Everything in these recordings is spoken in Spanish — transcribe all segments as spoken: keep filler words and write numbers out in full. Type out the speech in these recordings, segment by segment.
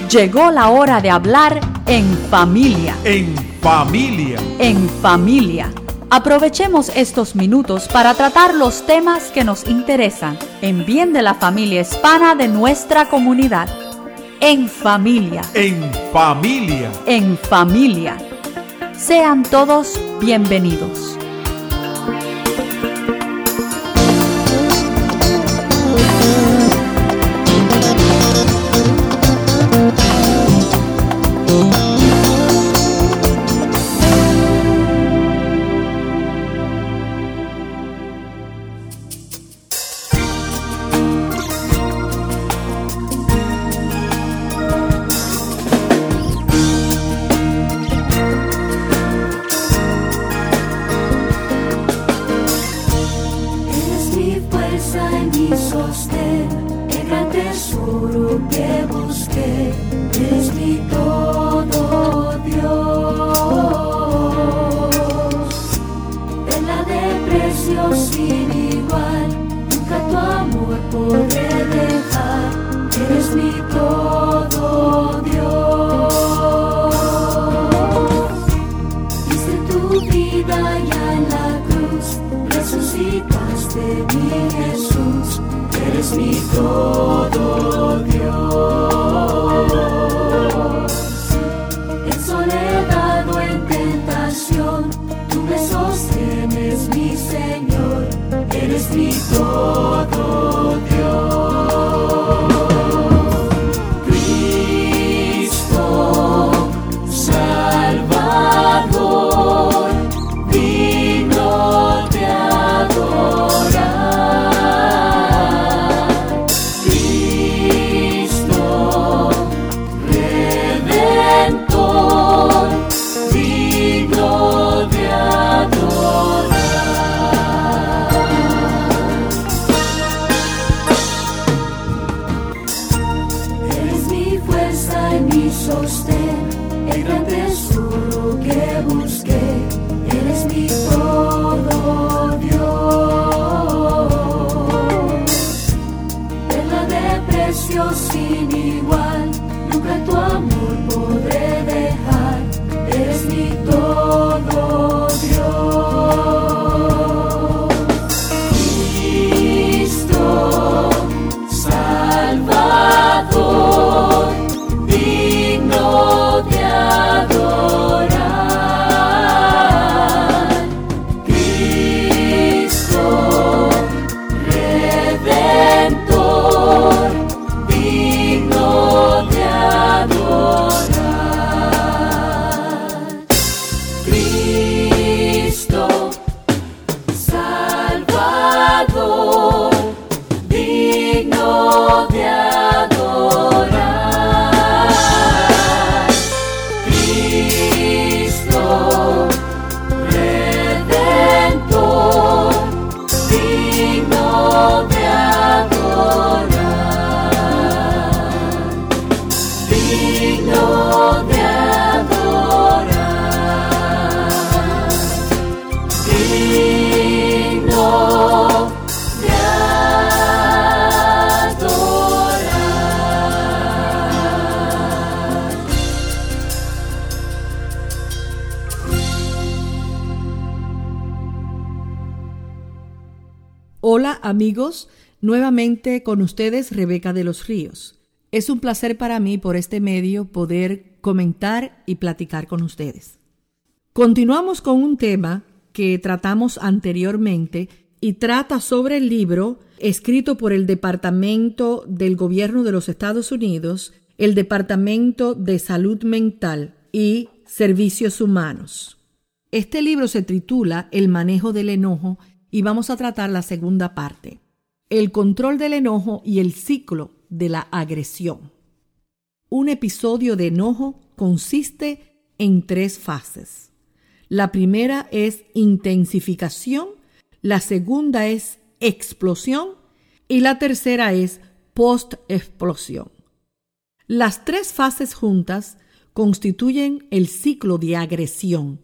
Llegó la hora de hablar en familia. En familia. En familia. Aprovechemos estos minutos para tratar los temas que nos interesan en bien de la familia hispana de nuestra comunidad. En familia. En familia. En familia. Sean todos bienvenidos. Hola amigos, nuevamente con ustedes Rebeca de los Ríos. Es un placer para mí por este medio poder comentar y platicar con ustedes. Continuamos con un tema que tratamos anteriormente y trata sobre el libro escrito por el Departamento del Gobierno de los Estados Unidos, el Departamento de Salud Mental y Servicios Humanos. Este libro se titula El manejo del enojo y vamos a tratar la segunda parte, el control del enojo y el ciclo de la agresión. Un episodio de enojo consiste en tres fases. La primera es intensificación, la segunda es explosión y la tercera es post-explosión. Las tres fases juntas constituyen el ciclo de agresión.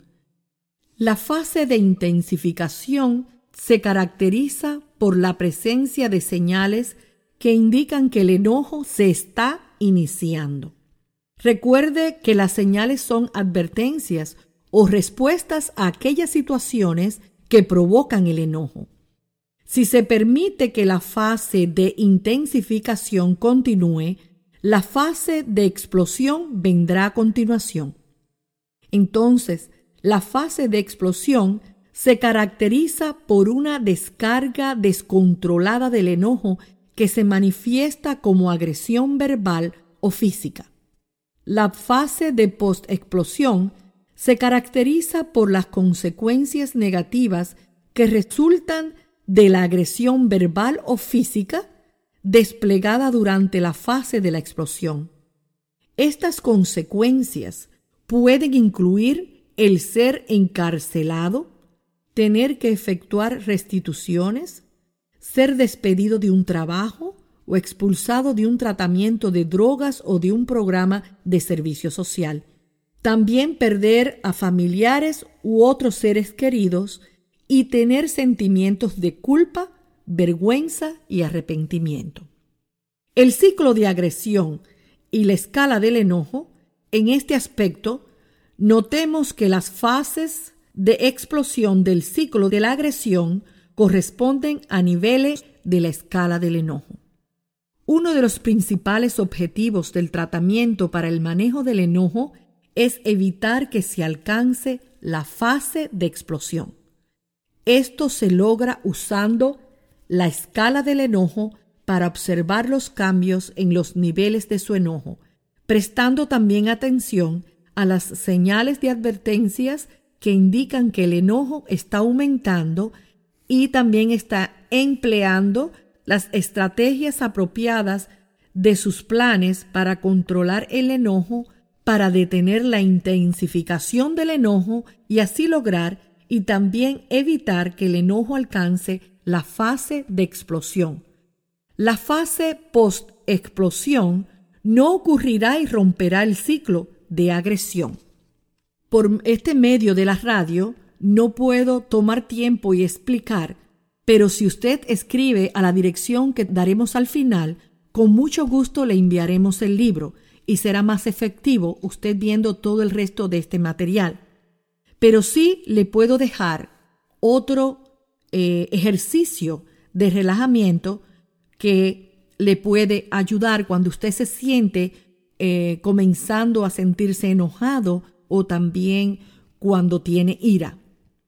La fase de intensificación se caracteriza por la presencia de señales que indican que el enojo se está iniciando. Recuerde que las señales son advertencias o respuestas a aquellas situaciones que provocan el enojo. Si se permite que la fase de intensificación continúe, la fase de explosión vendrá a continuación. Entonces, la fase de explosión se caracteriza por una descarga descontrolada del enojo que se manifiesta como agresión verbal o física. La fase de post-explosión se caracteriza por las consecuencias negativas que resultan de la agresión verbal o física desplegada durante la fase de la explosión. Estas consecuencias pueden incluir el ser encarcelado, tener que efectuar restituciones, ser despedido de un trabajo o expulsado de un tratamiento de drogas o de un programa de servicio social. También perder a familiares u otros seres queridos y tener sentimientos de culpa, vergüenza y arrepentimiento. El ciclo de agresión y la escala del enojo, en este aspecto, notemos que las fases de explosión del ciclo de la agresión corresponden a niveles de la escala del enojo. Uno de los principales objetivos del tratamiento para el manejo del enojo es evitar que se alcance la fase de explosión. Esto se logra usando la escala del enojo para observar los cambios en los niveles de su enojo, prestando también atención a las señales de advertencias que indican que el enojo está aumentando y también está empleando las estrategias apropiadas de sus planes para controlar el enojo, para detener la intensificación del enojo y así lograr y también evitar que el enojo alcance la fase de explosión. La fase post-explosión no ocurrirá y romperá el ciclo de agresión. Por este medio de la radio no puedo tomar tiempo y explicar, pero si usted escribe a la dirección que daremos al final, con mucho gusto le enviaremos el libro y será más efectivo usted viendo todo el resto de este material. Pero sí le puedo dejar otro eh, ejercicio de relajamiento que le puede ayudar cuando usted se siente eh, comenzando a sentirse enojado o también cuando tiene ira.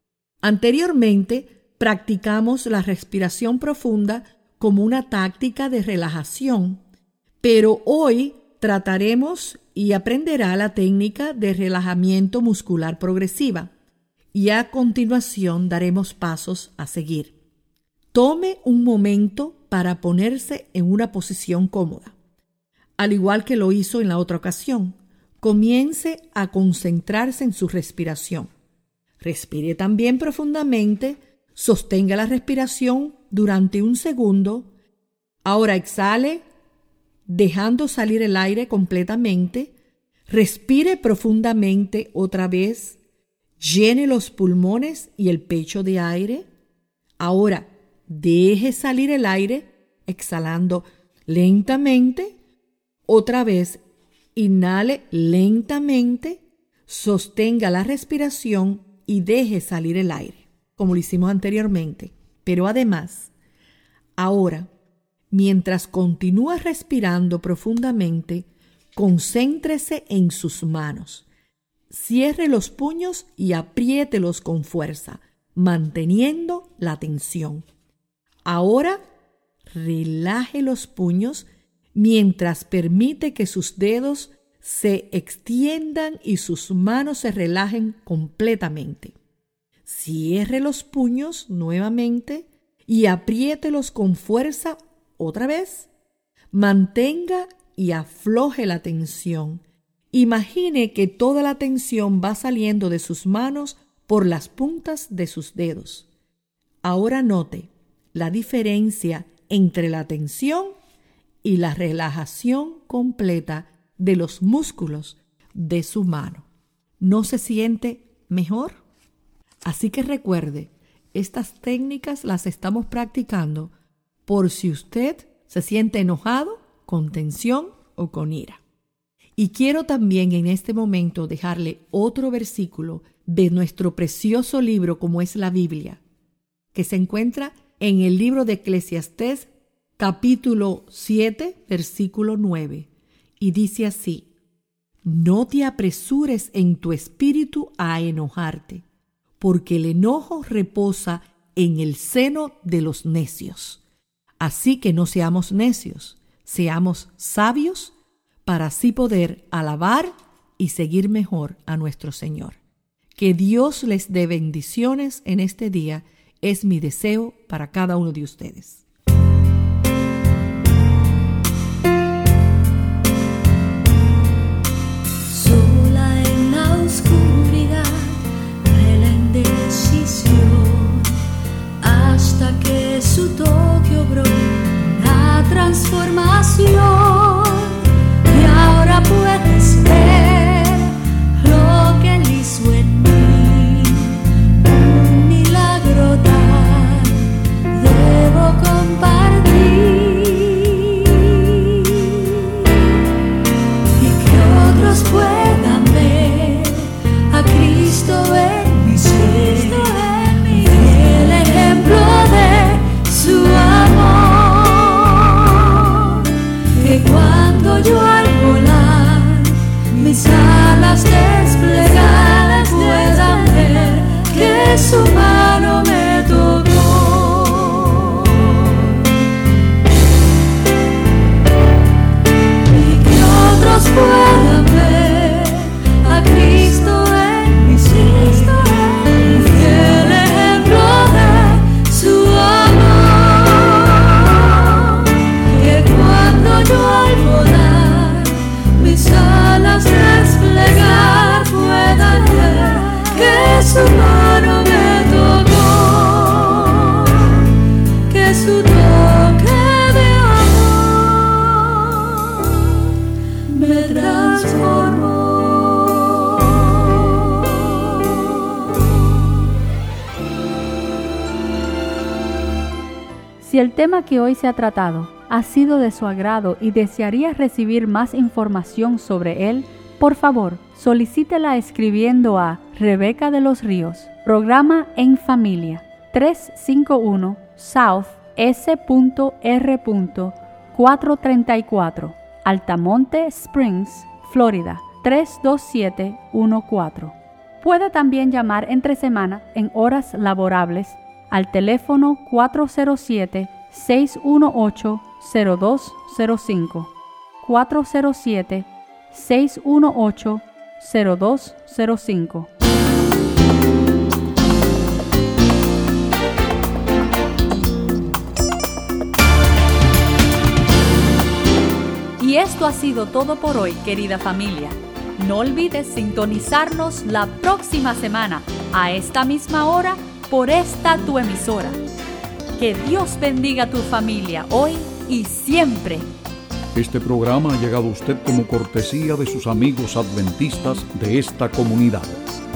Anteriormente practicamos la respiración profunda como una táctica de relajación, pero hoy trataremos y aprenderá la técnica de relajamiento muscular progresiva y a continuación daremos pasos a seguir. Tome un momento para ponerse en una posición cómoda. Al igual que lo hizo en la otra ocasión, comience a concentrarse en su respiración. Respire también profundamente, sostenga la respiración durante un segundo. Ahora exhale, dejando salir el aire completamente. Respire profundamente otra vez. Llene los pulmones y el pecho de aire. Ahora deje salir el aire, exhalando lentamente. Otra vez, inhale lentamente, sostenga la respiración y deje salir el aire, como lo hicimos anteriormente. Pero además, ahora, mientras continúa respirando profundamente, concéntrese en sus manos. Cierre los puños y apriételos con fuerza, manteniendo la tensión. Ahora, relaje los puños mientras permite que sus dedos se extiendan y sus manos se relajen completamente. Cierre los puños nuevamente y apriételos con fuerza otra vez. Mantenga y afloje la tensión. Imagine que toda la tensión va saliendo de sus manos por las puntas de sus dedos. Ahora note la diferencia entre la tensión y la relajación completa de los músculos de su mano. ¿No se siente mejor? Así que recuerde, estas técnicas las estamos practicando por si usted se siente enojado, con tensión o con ira. Y quiero también en este momento dejarle otro versículo de nuestro precioso libro como es la Biblia, que se encuentra en el libro de Eclesiastés, capítulo siete, versículo nueve, y dice así: no te apresures en tu espíritu a enojarte, porque el enojo reposa en el seno de los necios. Así que no seamos necios, seamos sabios para así poder alabar y seguir mejor a nuestro Señor. Que Dios les dé bendiciones en este día, es mi deseo para cada uno de ustedes. Sola en la oscuridad de la indecisión, hasta que su toque obró la transformación, y ahora puedes ver lo que él hizo en mí, un milagro tal debo compartir, y que otros puedan ver a Cristo en mi ser, el ejemplo de su amor, que cuando yo al volar mis alas desplegar puedan ver que su mano me tocó, y que otros puedan ver a Cristo en mi ser, el ejemplo de su amor, que cuando yo al volar mis alas desplegar puedan ver que su mano me tocó, que su toque de amor me transformó. Si el tema que hoy se ha tratado ha sido de su agrado y desearía recibir más información sobre él, por favor, solicítela escribiendo a Rebeca de los Ríos, Programa en Familia, trescientos cincuenta y uno South S R cuatrocientos treinta y cuatro, Altamonte Springs, Florida, tres dos siete uno cuatro. Puede también llamar entre semana en horas laborables al teléfono cuatro cero siete, seis uno ocho, cero dos cero cinco, cuatro cero siete, seis uno ocho, cero dos cero cinco. Y esto ha sido todo por hoy, querida familia. No olvides sintonizarnos la próxima semana a esta misma hora por esta tu emisora. Que Dios bendiga a tu familia hoy y siempre. Este programa ha llegado a usted como cortesía de sus amigos adventistas de esta comunidad.